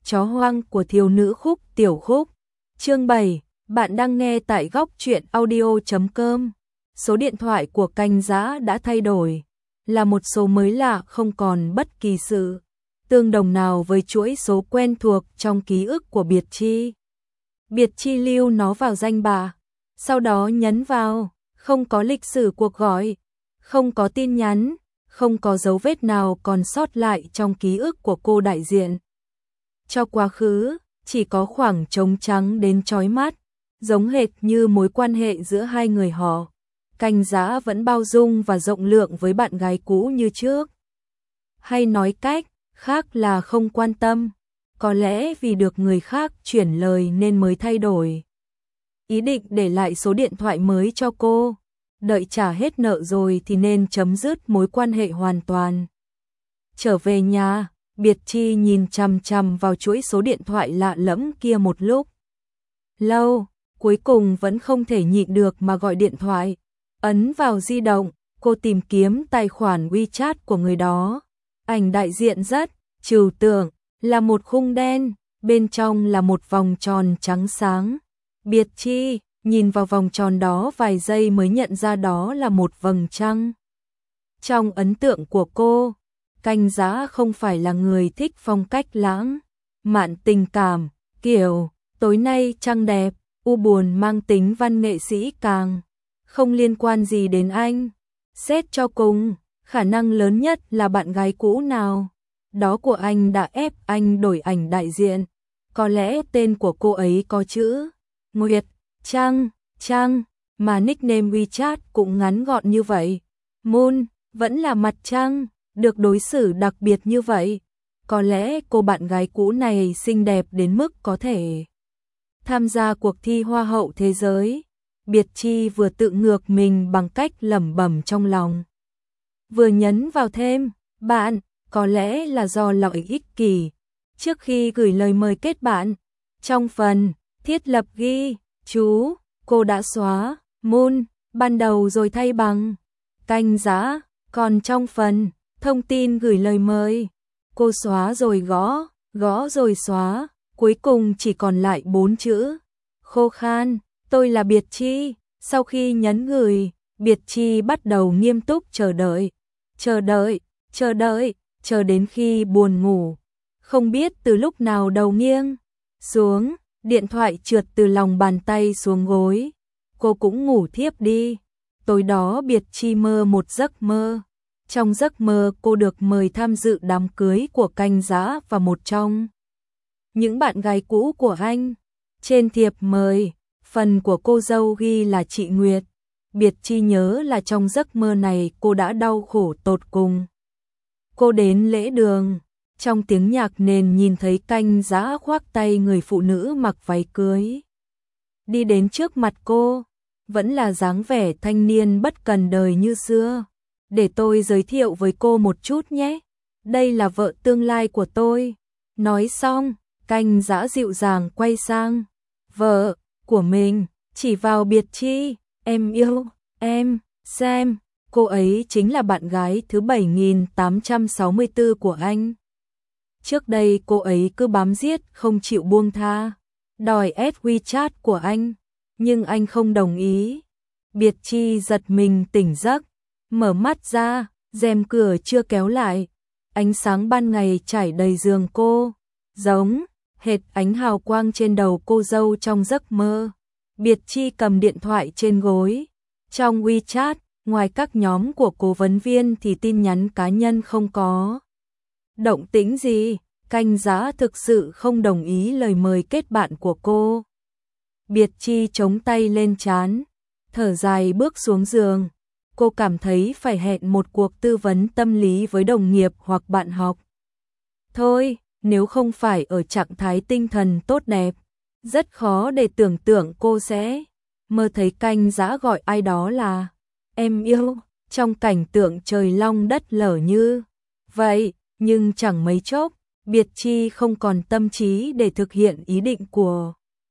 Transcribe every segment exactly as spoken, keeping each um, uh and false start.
Chó hoang của thiếu nữ Khúc Tiểu Khúc. Chương bảy, bạn đang nghe tại góc truyện audio chấm com. Số điện thoại của Canh Giã đã thay đổi, là một số mới lạ không còn bất kỳ sự tương đồng nào với chuỗi số quen thuộc trong ký ức của Biệt Chi. Biệt Chi lưu nó vào danh bạ, sau đó nhấn vào, không có lịch sử cuộc gọi, không có tin nhắn, không có dấu vết nào còn sót lại trong ký ức của cô đại diện cho quá khứ, chỉ có khoảng trống trắng đến chói mắt, giống hệt như mối quan hệ giữa hai người họ. Canh Giã vẫn bao dung và rộng lượng với bạn gái cũ như trước. Hay nói cách khác là không quan tâm, có lẽ vì được người khác chuyển lời nên mới thay đổi ý định để lại số điện thoại mới cho cô. Đợi trả hết nợ rồi thì nên chấm dứt mối quan hệ hoàn toàn. Trở về nhà, Biệt Chi nhìn chằm chằm vào chuỗi số điện thoại lạ lẫm kia một lúc lâu, cuối cùng vẫn không thể nhịn được mà gọi điện thoại. Ấn vào di động, cô tìm kiếm tài khoản WeChat của người đó. Ảnh đại diện rất trừu tượng, là một khung đen, bên trong là một vòng tròn trắng sáng. Biệt Chi nhìn vào vòng tròn đó vài giây mới nhận ra đó là một vầng trăng. Trong ấn tượng của cô, Canh Giã không phải là người thích phong cách lãng mạn tình cảm, kiểu tối nay trăng đẹp, u buồn mang tính văn nghệ sĩ càng không liên quan gì đến anh. Xét cho cùng, khả năng lớn nhất là bạn gái cũ nào đó của anh đã ép anh đổi ảnh đại diện. Có lẽ tên của cô ấy có chữ Nguyệt, Trăng, Trăng, mà nickname WeChat cũng ngắn gọn như vậy. Moon, vẫn là mặt trăng, được đối xử đặc biệt như vậy. Có lẽ cô bạn gái cũ này xinh đẹp đến mức có thể tham gia cuộc thi Hoa hậu thế giới. Biệt Chi vừa tự ngược mình bằng cách lẩm bẩm trong lòng, vừa nhấn vào thêm bạn. Có lẽ là do lợi ích kỷ. Trước khi gửi lời mời kết bạn, trong phần thiết lập ghi chú, cô đã xóa Moon ban đầu rồi thay bằng Canh Giã. Còn trong phần thông tin gửi lời mời, cô xóa rồi gõ, gõ rồi xóa, cuối cùng chỉ còn lại bốn chữ khô khan, tôi là Biệt Chi. Sau khi nhấn gửi, Biệt Chi bắt đầu nghiêm túc chờ đợi, chờ đợi, chờ đợi, chờ đến khi buồn ngủ. Không biết từ lúc nào đầu nghiêng xuống, điện thoại trượt từ lòng bàn tay xuống gối. Cô cũng ngủ thiếp đi. Tối đó Biệt Chi mơ một giấc mơ. Trong giấc mơ cô được mời tham dự đám cưới của Canh Giã và một trong những bạn gái cũ của anh. Trên thiệp mời, phần của cô dâu ghi là chị Nguyệt. Biệt Chi nhớ là trong giấc mơ này cô đã đau khổ tột cùng. Cô đến lễ đường, trong tiếng nhạc nền nhìn thấy Canh Giã khoác tay người phụ nữ mặc váy cưới đi đến trước mặt cô, vẫn là dáng vẻ thanh niên bất cần đời như xưa. Để tôi giới thiệu với cô một chút nhé, đây là vợ tương lai của tôi. Nói xong, Canh Giã dịu dàng quay sang vợ của mình, chỉ vào Biệt Chi, em yêu em, xem, cô ấy chính là bạn gái thứ bảy nghìn tám trăm sáu mươi tư của anh. Trước đây cô ấy cứ bám giết không chịu buông tha, đòi add WeChat của anh, nhưng anh không đồng ý. Biệt Chi giật mình tỉnh giấc, mở mắt ra, rèm cửa chưa kéo lại, ánh sáng ban ngày trải đầy giường cô, giống hệt ánh hào quang trên đầu cô dâu trong giấc mơ. Biệt Chi cầm điện thoại trên gối. Trong WeChat, ngoài các nhóm của cố vấn viên thì tin nhắn cá nhân không có động tĩnh gì. Canh Giã thực sự không đồng ý lời mời kết bạn của cô. Biệt Chi chống tay lên trán, thở dài bước xuống giường. Cô cảm thấy phải hẹn một cuộc tư vấn tâm lý với đồng nghiệp hoặc bạn học. Thôi, nếu không phải ở trạng thái tinh thần tốt đẹp, rất khó để tưởng tượng cô sẽ mơ thấy Canh Giã gọi ai đó là em yêu, trong cảnh tượng trời long đất lở như vậy. Nhưng chẳng mấy chốc, Biệt Chi không còn tâm trí để thực hiện ý định của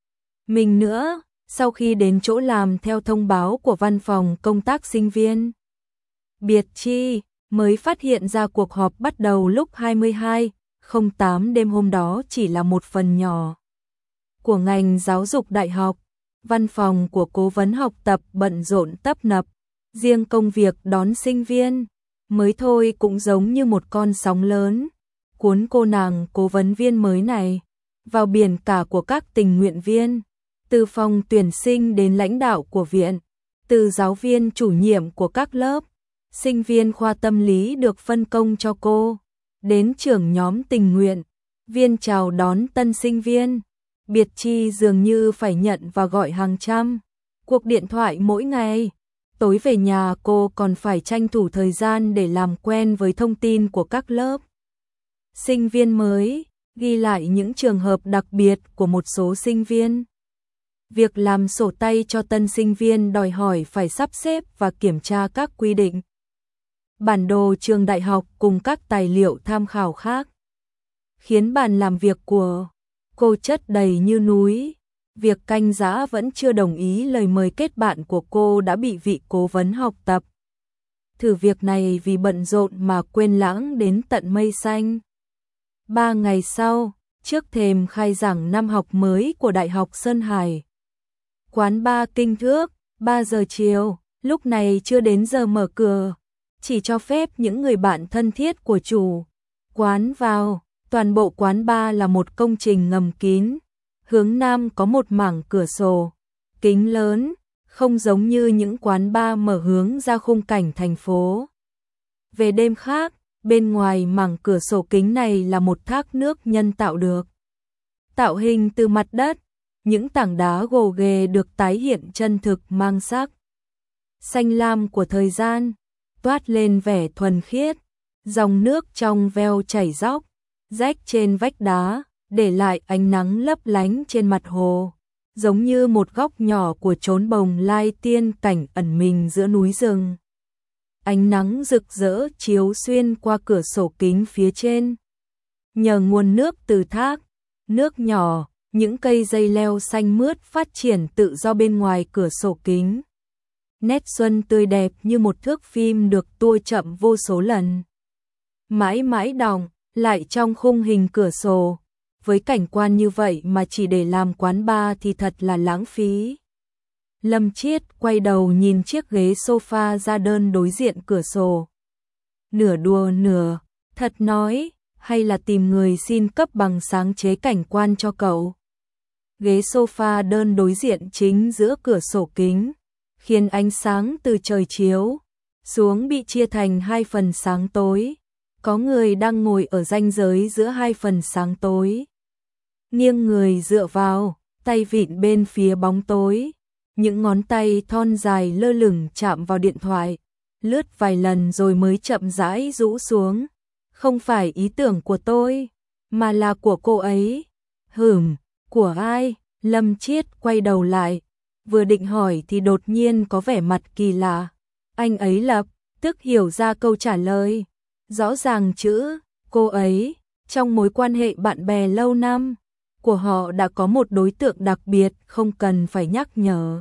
mình nữa. Sau khi đến chỗ làm theo thông báo của văn phòng công tác sinh viên, Biệt Chi mới phát hiện ra cuộc họp bắt đầu lúc hai mươi hai không tám đêm hôm đó chỉ là một phần nhỏ của ngành giáo dục đại học. Văn phòng của cố vấn học tập bận rộn tấp nập, riêng công việc đón sinh viên mới thôi cũng giống như một con sóng lớn, cuốn cô nàng cố vấn viên mới này vào biển cả của các tình nguyện viên, từ phòng tuyển sinh đến lãnh đạo của viện, từ giáo viên chủ nhiệm của các lớp, sinh viên khoa tâm lý được phân công cho cô, đến trưởng nhóm tình nguyện viên chào đón tân sinh viên. Biệt Chi dường như phải nhận và gọi hàng trăm cuộc điện thoại mỗi ngày. Tối về nhà cô còn phải tranh thủ thời gian để làm quen với thông tin của các lớp sinh viên mới, ghi lại những trường hợp đặc biệt của một số sinh viên. Việc làm sổ tay cho tân sinh viên đòi hỏi phải sắp xếp và kiểm tra các quy định, bản đồ trường đại học cùng các tài liệu tham khảo khác, khiến bàn làm việc của cô chất đầy như núi. Việc Canh Giã vẫn chưa đồng ý lời mời kết bạn của cô đã bị vị cố vấn học tập thử việc này vì bận rộn mà quên lãng đến tận mây xanh. Ba ngày sau, trước thềm khai giảng năm học mới của Đại học Sơn Hải, quán bar Kinh Thước, ba giờ chiều, lúc này chưa đến giờ mở cửa, chỉ cho phép những người bạn thân thiết của chủ quán vào. Toàn bộ quán bar là một công trình ngầm kín, hướng nam có một mảng cửa sổ kính lớn, không giống như những quán bar mở hướng ra khung cảnh thành phố. Về đêm khác, bên ngoài mảng cửa sổ kính này là một thác nước nhân tạo được tạo hình từ mặt đất, những tảng đá gồ ghề được tái hiện chân thực mang sắc xanh lam của thời gian, toát lên vẻ thuần khiết. Dòng nước trong veo chảy róc rách trên vách đá, để lại ánh nắng lấp lánh trên mặt hồ, giống như một góc nhỏ của chốn bồng lai tiên cảnh ẩn mình giữa núi rừng. Ánh nắng rực rỡ chiếu xuyên qua cửa sổ kính phía trên. Nhờ nguồn nước từ thác nước nhỏ, những cây dây leo xanh mướt phát triển tự do bên ngoài cửa sổ kính. Nét xuân tươi đẹp như một thước phim được tua chậm vô số lần, mãi mãi đọng lại trong khung hình cửa sổ. Với cảnh quan như vậy mà chỉ để làm quán bar thì thật là lãng phí. Lâm Chiết quay đầu nhìn chiếc ghế sofa da đơn đối diện cửa sổ. Nửa đùa nửa thật nói, hay là tìm người xin cấp bằng sáng chế cảnh quan cho cậu. Ghế sofa đơn đối diện chính giữa cửa sổ kính, khiến ánh sáng từ trời chiếu xuống bị chia thành hai phần sáng tối. Có người đang ngồi ở ranh giới giữa hai phần sáng tối, nghiêng người dựa vào, tay vịn bên phía bóng tối. Những ngón tay thon dài lơ lửng chạm vào điện thoại, lướt vài lần rồi mới chậm rãi rũ xuống. Không phải ý tưởng của tôi, mà là của cô ấy. Hửm, của ai? Lâm Chiết quay đầu lại, vừa định hỏi thì đột nhiên có vẻ mặt kỳ lạ. Anh ấy lập tức hiểu ra câu trả lời. Rõ ràng chữ cô ấy, trong mối quan hệ bạn bè lâu năm của họ đã có một đối tượng đặc biệt không cần phải nhắc nhở.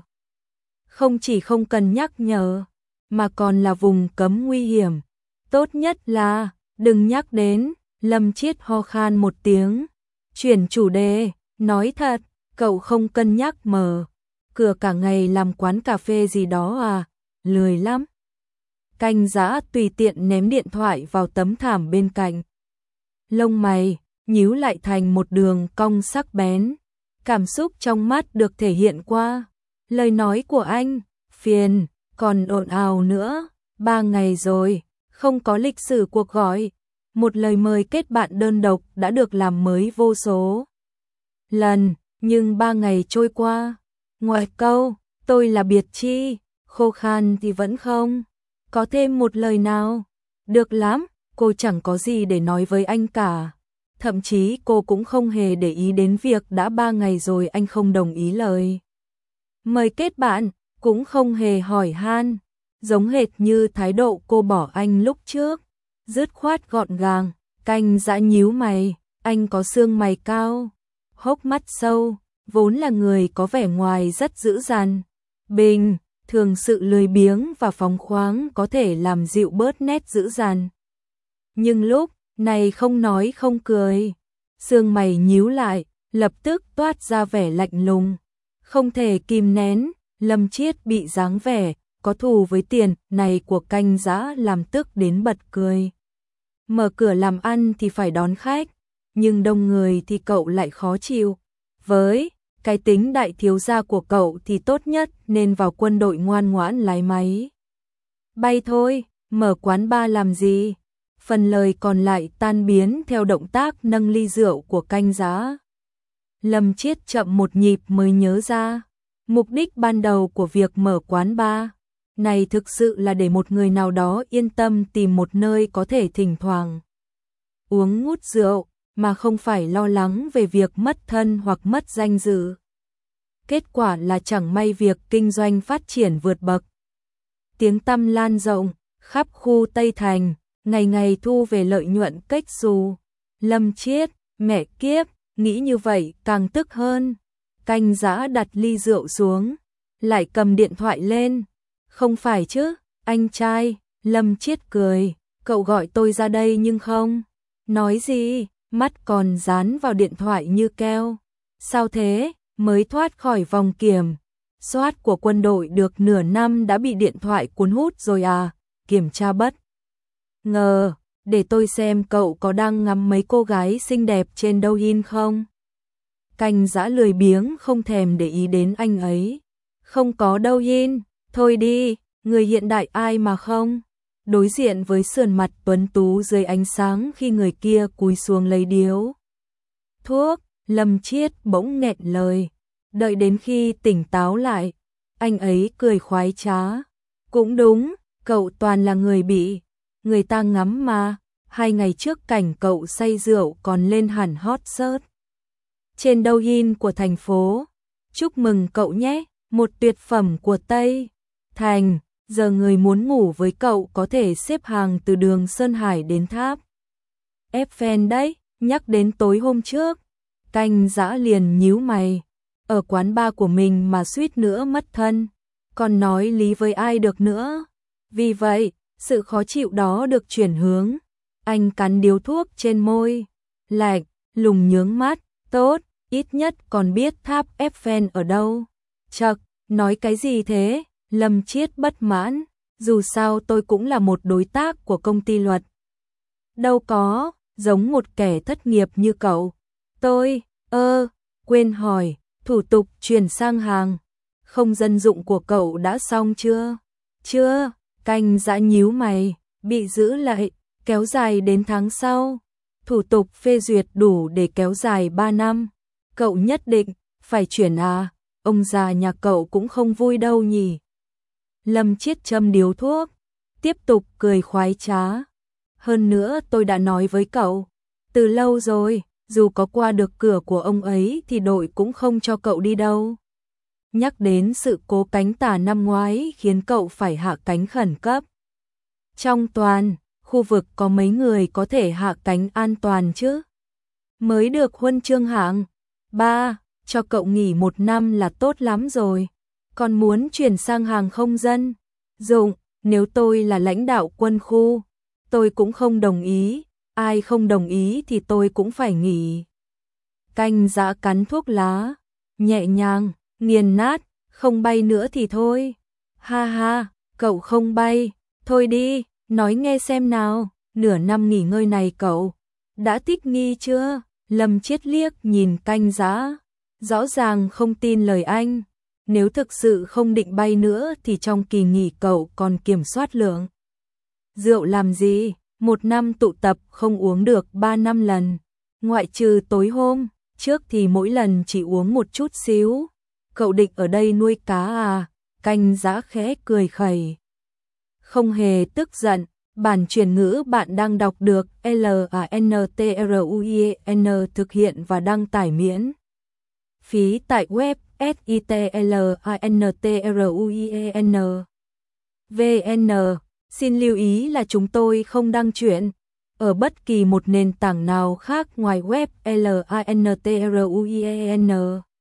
Không chỉ không cần nhắc nhở, mà còn là vùng cấm nguy hiểm. Tốt nhất là đừng nhắc đến. Lâm Chiết ho khan một tiếng, chuyển chủ đề, nói thật, cậu không cân nhắc mở cửa cả ngày làm quán cà phê gì đó à, lười lắm. Canh Giã tùy tiện ném điện thoại vào tấm thảm bên cạnh. Lông mày nhíu lại thành một đường cong sắc bén, cảm xúc trong mắt được thể hiện qua lời nói của anh. Phiền, còn ồn ào nữa, ba ngày rồi, không có lịch sử cuộc gọi. Một lời mời kết bạn đơn độc đã được làm mới vô số lần, nhưng ba ngày trôi qua, ngoài câu tôi là Biệt Chi khô khan thì vẫn không có thêm một lời nào. Được lắm, cô chẳng có gì để nói với anh cả. Thậm chí cô cũng không hề để ý đến việc đã ba ngày rồi anh không đồng ý lời mời kết bạn, cũng không hề hỏi han, giống hệt như thái độ cô bỏ anh lúc trước, dứt khoát gọn gàng. Canh Giã nhíu mày, anh có xương mày cao, hốc mắt sâu, vốn là người có vẻ ngoài rất dữ dằn. Bình thường sự lười biếng và phóng khoáng có thể làm dịu bớt nét dữ dằn, nhưng lúc Này không nói không cười. Sương mày nhíu lại, lập tức toát ra vẻ lạnh lùng. Không thể kìm nén, Lâm Chiết bị dáng vẻ có thù với tiền này của Canh Dã làm tức đến bật cười. Mở cửa làm ăn thì phải đón khách, nhưng đông người thì cậu lại khó chịu. Với cái tính đại thiếu gia của cậu thì tốt nhất nên vào quân đội ngoan ngoãn lái máy bay thôi, mở quán bar làm gì? Phần lời còn lại tan biến theo động tác nâng ly rượu của Canh Dã. Lâm Chiết chậm một nhịp mới nhớ ra, mục đích ban đầu của việc mở quán bar này thực sự là để một người nào đó yên tâm tìm một nơi có thể thỉnh thoảng uống ngút rượu, mà không phải lo lắng về việc mất thân hoặc mất danh dự. Kết quả là chẳng may việc kinh doanh phát triển vượt bậc. Tiếng tăm lan rộng, khắp khu Tây Thành, ngày ngày thu về lợi nhuận cách xù. Lâm Chiết, mẹ kiếp, nghĩ như vậy càng tức hơn. Canh Dã đặt ly rượu xuống, lại cầm điện thoại lên. Không phải chứ, anh trai, Lâm Chiết cười, cậu gọi tôi ra đây nhưng không. Nói gì, mắt còn dán vào điện thoại như keo. Sao thế, mới thoát khỏi vòng kiểm soát của quân đội được nửa năm đã bị điện thoại cuốn hút rồi à, kiểm tra bất ngờ, để tôi xem cậu có đang ngắm mấy cô gái xinh đẹp trên Douyin không. Canh Dã lười biếng không thèm để ý đến anh ấy. Không có Douyin, thôi đi, người hiện đại ai mà không. Đối diện với sườn mặt tuấn tú dưới ánh sáng khi người kia cúi xuống lấy điếu thuốc, Lâm Chiết bỗng nghẹn lời. Đợi đến khi tỉnh táo lại, anh ấy cười khoái trá. Cũng đúng, cậu toàn là người bị người ta ngắm mà. Hai ngày trước cảnh cậu say rượu còn lên hẳn hot search trên Douyin của thành phố. Chúc mừng cậu nhé, một tuyệt phẩm của Tây Thành. Giờ người muốn ngủ với cậu có thể xếp hàng từ đường Sơn Hải đến tháp Eiffel đấy. Nhắc đến tối hôm trước, Canh Dã liền nhíu mày. Ở quán bar của mình mà suýt nữa mất thân, còn nói lý với ai được nữa. Vì vậy, sự khó chịu đó được chuyển hướng. Anh cắn điếu thuốc trên môi, lạnh lùng nhướng mắt. Tốt, ít nhất còn biết tháp Eiffel ở đâu. Chậc, nói cái gì thế? Lâm Chiết bất mãn, dù sao tôi cũng là một đối tác của công ty luật. Đâu có, giống một kẻ thất nghiệp như cậu. Tôi, ơ, quên hỏi, thủ tục chuyển sang hàng không dân dụng của cậu đã xong chưa? Chưa, Canh Dã nhíu mày, bị giữ lại, kéo dài đến tháng sau. Thủ tục phê duyệt đủ để kéo dài ba năm. Cậu nhất định phải chuyển à? Ông già nhà cậu cũng không vui đâu nhỉ? Lâm Chiết châm điếu thuốc, tiếp tục cười khoái trá. Hơn nữa tôi đã nói với cậu, từ lâu rồi, dù có qua được cửa của ông ấy thì đội cũng không cho cậu đi đâu. Nhắc đến sự cố cánh tả năm ngoái khiến cậu phải hạ cánh khẩn cấp. Trong toàn khu vực có mấy người có thể hạ cánh an toàn chứ? Mới được huân chương hạng ba, cho cậu nghỉ một năm là tốt lắm rồi. Còn muốn chuyển sang hàng không dân dụng, nếu tôi là lãnh đạo quân khu, tôi cũng không đồng ý. Ai không đồng ý thì tôi cũng phải nghỉ. Canh Dã cắn thuốc lá, nhẹ nhàng, nghiền nát, không bay nữa thì thôi. Ha ha, cậu không bay, thôi đi, nói nghe xem nào, nửa năm nghỉ ngơi này cậu đã thích nghi chưa? Lâm Chiết liếc nhìn Canh Dã, rõ ràng không tin lời anh. Nếu thực sự không định bay nữa thì trong kỳ nghỉ cậu còn kiểm soát lượng rượu làm gì? Một năm tụ tập không uống được ba năm lần, ngoại trừ tối hôm trước thì mỗi lần chỉ uống một chút xíu. Cậu định ở đây nuôi cá à? Canh Dã khẽ cười khẩy, không hề tức giận. Bản truyền ngữ bạn đang đọc được L A N T R U I N thực hiện và đăng tải miễn phí tại web S I T L A N T R U I N V N. Xin lưu ý là chúng tôi không đăng truyện ở bất kỳ một nền tảng nào khác ngoài web L A N T R U I N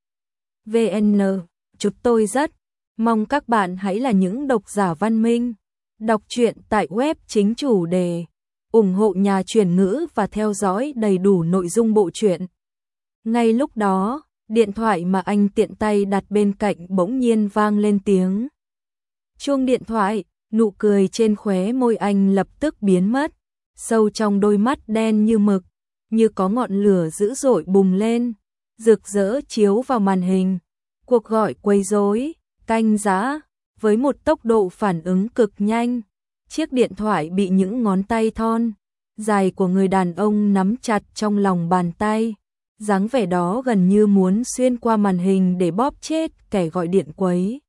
V N. Chúng tôi rất mong các bạn hãy là những độc giả văn minh, đọc truyện tại web chính chủ đề ủng hộ nhà chuyển ngữ và theo dõi đầy đủ nội dung bộ truyện. Ngay lúc đó, điện thoại mà anh tiện tay đặt bên cạnh bỗng nhiên vang lên tiếng chuông điện thoại, nụ cười trên khóe môi anh lập tức biến mất, sâu trong đôi mắt đen như mực, như có ngọn lửa dữ dội bùng lên, rực rỡ chiếu vào màn hình. Cuộc gọi quấy rối, canh giá, với một tốc độ phản ứng cực nhanh, chiếc điện thoại bị những ngón tay thon dài của người đàn ông nắm chặt trong lòng bàn tay, dáng vẻ đó gần như muốn xuyên qua màn hình để bóp chết kẻ gọi điện quấy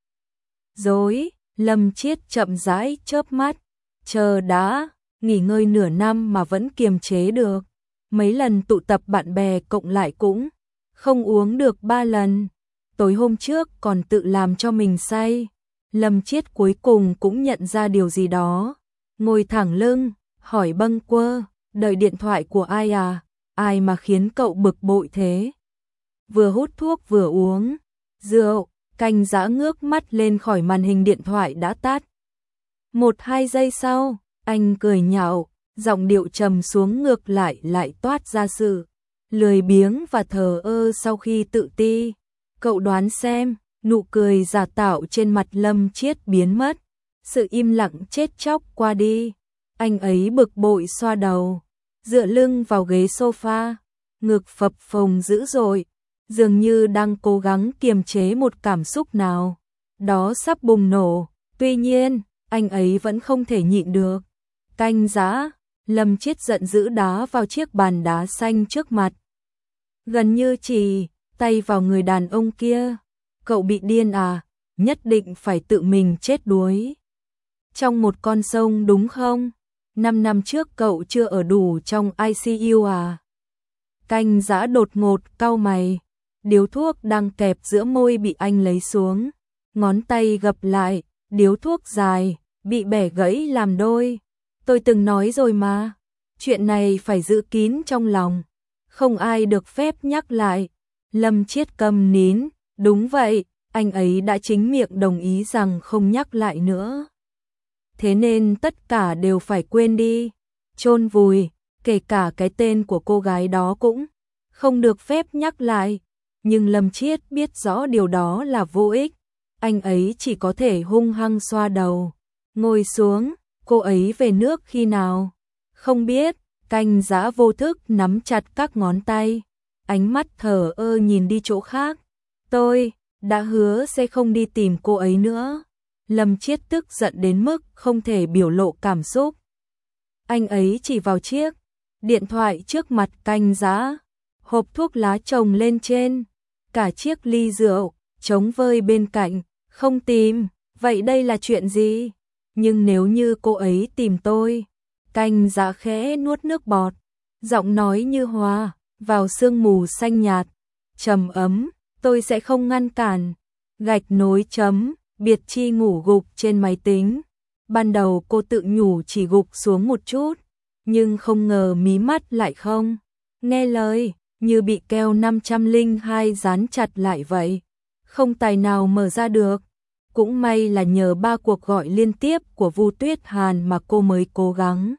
rối. Lâm Chiết chậm rãi chớp mắt, chờ đã, nghỉ ngơi nửa năm mà vẫn kiềm chế được, mấy lần tụ tập bạn bè cộng lại cũng không uống được ba lần, tối hôm trước còn tự làm cho mình say. Lâm Chiết cuối cùng cũng nhận ra điều gì đó, ngồi thẳng lưng, hỏi bâng quơ, đợi điện thoại của ai à, ai mà khiến cậu bực bội thế? Vừa hút thuốc vừa uống rượu. Canh Dã ngước mắt lên khỏi màn hình điện thoại đã tắt. Một hai giây sau, anh cười nhạo, giọng điệu trầm xuống ngược lại lại toát ra sự lười biếng và thờ ơ sau khi tự ti. Cậu đoán xem, nụ cười giả tạo trên mặt Lâm Chiết biến mất, sự im lặng chết chóc qua đi. Anh ấy bực bội xoa đầu, dựa lưng vào ghế sofa, ngực phập phồng dữ dội, dường như đang cố gắng kiềm chế một cảm xúc nào đó sắp bùng nổ. Tuy nhiên, anh ấy vẫn không thể nhịn được. Canh Dã, Lâm Chiết giận dữ đá vào chiếc bàn đá xanh trước mặt, gần như chỉ tay vào người đàn ông kia. Cậu bị điên à, nhất định phải tự mình chết đuối trong một con sông đúng không? Năm năm trước cậu chưa ở đủ trong i xê u à? Canh Dã đột ngột cau mày, điếu thuốc đang kẹp giữa môi bị anh lấy xuống, ngón tay gập lại, điếu thuốc dài, bị bẻ gãy làm đôi. Tôi từng nói rồi mà, chuyện này phải giữ kín trong lòng, không ai được phép nhắc lại. Lâm Chiết câm nín, đúng vậy, anh ấy đã chính miệng đồng ý rằng không nhắc lại nữa. Thế nên tất cả đều phải quên đi, chôn vùi, kể cả cái tên của cô gái đó cũng không được phép nhắc lại. Nhưng Lâm Chiết biết rõ điều đó là vô ích, anh ấy chỉ có thể hung hăng xoa đầu, ngồi xuống. Cô ấy về nước khi nào? Không biết. Canh Dã vô thức nắm chặt các ngón tay, ánh mắt thờ ơ nhìn đi chỗ khác. Tôi đã hứa sẽ không đi tìm cô ấy nữa. Lâm Chiết tức giận đến mức không thể biểu lộ cảm xúc. Anh ấy chỉ vào chiếc điện thoại trước mặt Canh Dã, hộp thuốc lá chồng lên trên, cả chiếc ly rượu trống vơi bên cạnh. Không tìm, vậy đây là chuyện gì? Nhưng nếu như cô ấy tìm tôi. Canh Dã khẽ nuốt nước bọt, giọng nói như hòa vào sương mù xanh nhạt, trầm ấm, tôi sẽ không ngăn cản. Gạch nối chấm, Biệt Chi ngủ gục trên máy tính. Ban đầu cô tự nhủ chỉ gục xuống một chút, nhưng không ngờ mí mắt lại không nghe lời, như bị keo năm trăm lẻ hai dán chặt lại vậy, không tài nào mở ra được. Cũng may là nhờ ba cuộc gọi liên tiếp của Vu Tuyết Hàn mà cô mới cố gắng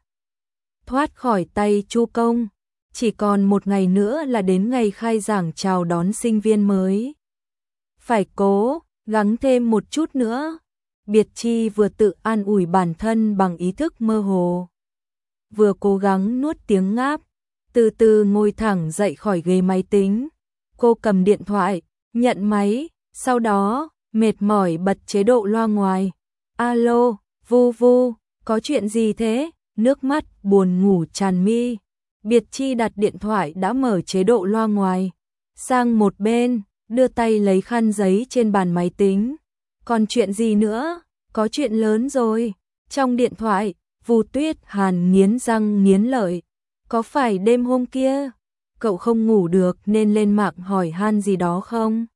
thoát khỏi tay Chu Công. Chỉ còn một ngày nữa là đến ngày khai giảng chào đón sinh viên mới. Phải cố gắng thêm một chút nữa. Biệt Chi vừa tự an ủi bản thân bằng ý thức mơ hồ, vừa cố gắng nuốt tiếng ngáp, từ từ ngồi thẳng dậy khỏi ghế máy tính. Cô cầm điện thoại, nhận máy, sau đó mệt mỏi bật chế độ loa ngoài. Alo, Vu Vu, có chuyện gì thế? Nước mắt buồn ngủ tràn mi. Biệt Chi đặt điện thoại đã mở chế độ loa ngoài sang một bên, đưa tay lấy khăn giấy trên bàn máy tính. Còn chuyện gì nữa? Có chuyện lớn rồi. Trong điện thoại, Vu Tuyết Hàn nghiến răng nghiến lợi. Có phải đêm hôm kia cậu không ngủ được nên lên mạng hỏi han gì đó không?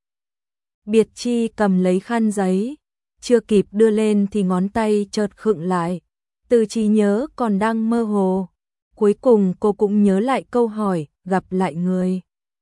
Biệt Chi cầm lấy khăn giấy, chưa kịp đưa lên thì ngón tay chợt khựng lại. Từ trí nhớ còn đang mơ hồ, cuối cùng cô cũng nhớ lại câu hỏi gặp lại người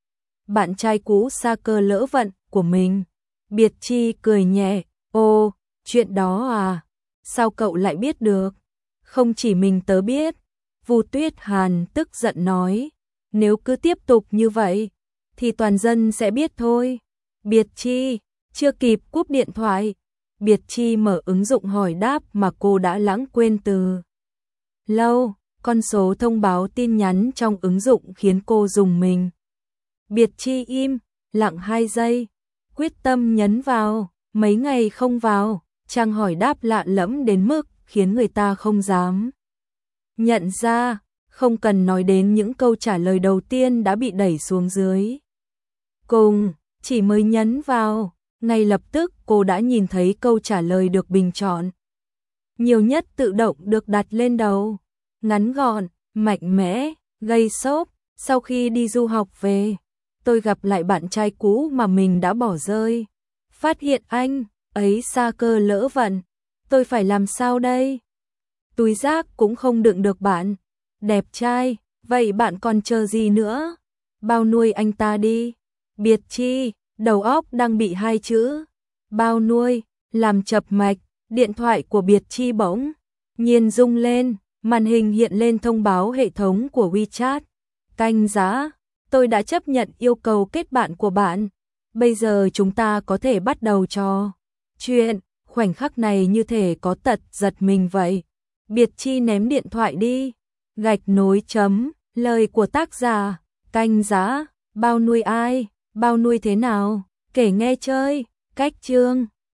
bạn trai cũ xa cơ lỡ vận của mình. Biệt Chi cười nhẹ, ô, chuyện đó à, sao cậu lại biết được? Không chỉ mình tớ biết, Vu Tuyết Hàn tức giận nói, nếu cứ tiếp tục như vậy, thì toàn dân sẽ biết thôi. Biệt Chi, chưa kịp cúp điện thoại, Biệt Chi mở ứng dụng hỏi đáp mà cô đã lãng quên từ lâu, con số thông báo tin nhắn trong ứng dụng khiến cô rùng mình. Biệt Chi im, lặng hai giây, quyết tâm nhấn vào, mấy ngày không vào, trang hỏi đáp lạ lẫm đến mức khiến người ta không dám nhận ra, không cần nói đến những câu trả lời đầu tiên đã bị đẩy xuống dưới. Cùng, chỉ mới nhấn vào, ngay lập tức cô đã nhìn thấy câu trả lời được bình chọn. Nhiều nhất tự động được đặt lên đầu, ngắn gọn, mạnh mẽ, gây sốc. Sau khi đi du học về, tôi gặp lại bạn trai cũ mà mình đã bỏ rơi. Phát hiện anh ấy xa cơ lỡ vận, tôi phải làm sao đây? Túi rác cũng không đựng được bạn. Đẹp trai, vậy bạn còn chờ gì nữa? Bao nuôi anh ta đi. Biệt Chi, đầu óc đang bị hai chữ bao nuôi làm chập mạch. Điện thoại của Biệt Chi bỗng nhiên rung lên, màn hình hiện lên thông báo hệ thống của WeChat. Canh giá, tôi đã chấp nhận yêu cầu kết bạn của bạn. Bây giờ chúng ta có thể bắt đầu trò chuyện. Khoảnh khắc này như thể có tật giật mình vậy. Biệt Chi ném điện thoại đi. Gạch nối chấm, lời của tác giả. Canh giá, bao nuôi ai, bao nuôi thế nào, kể nghe chơi, cách chương.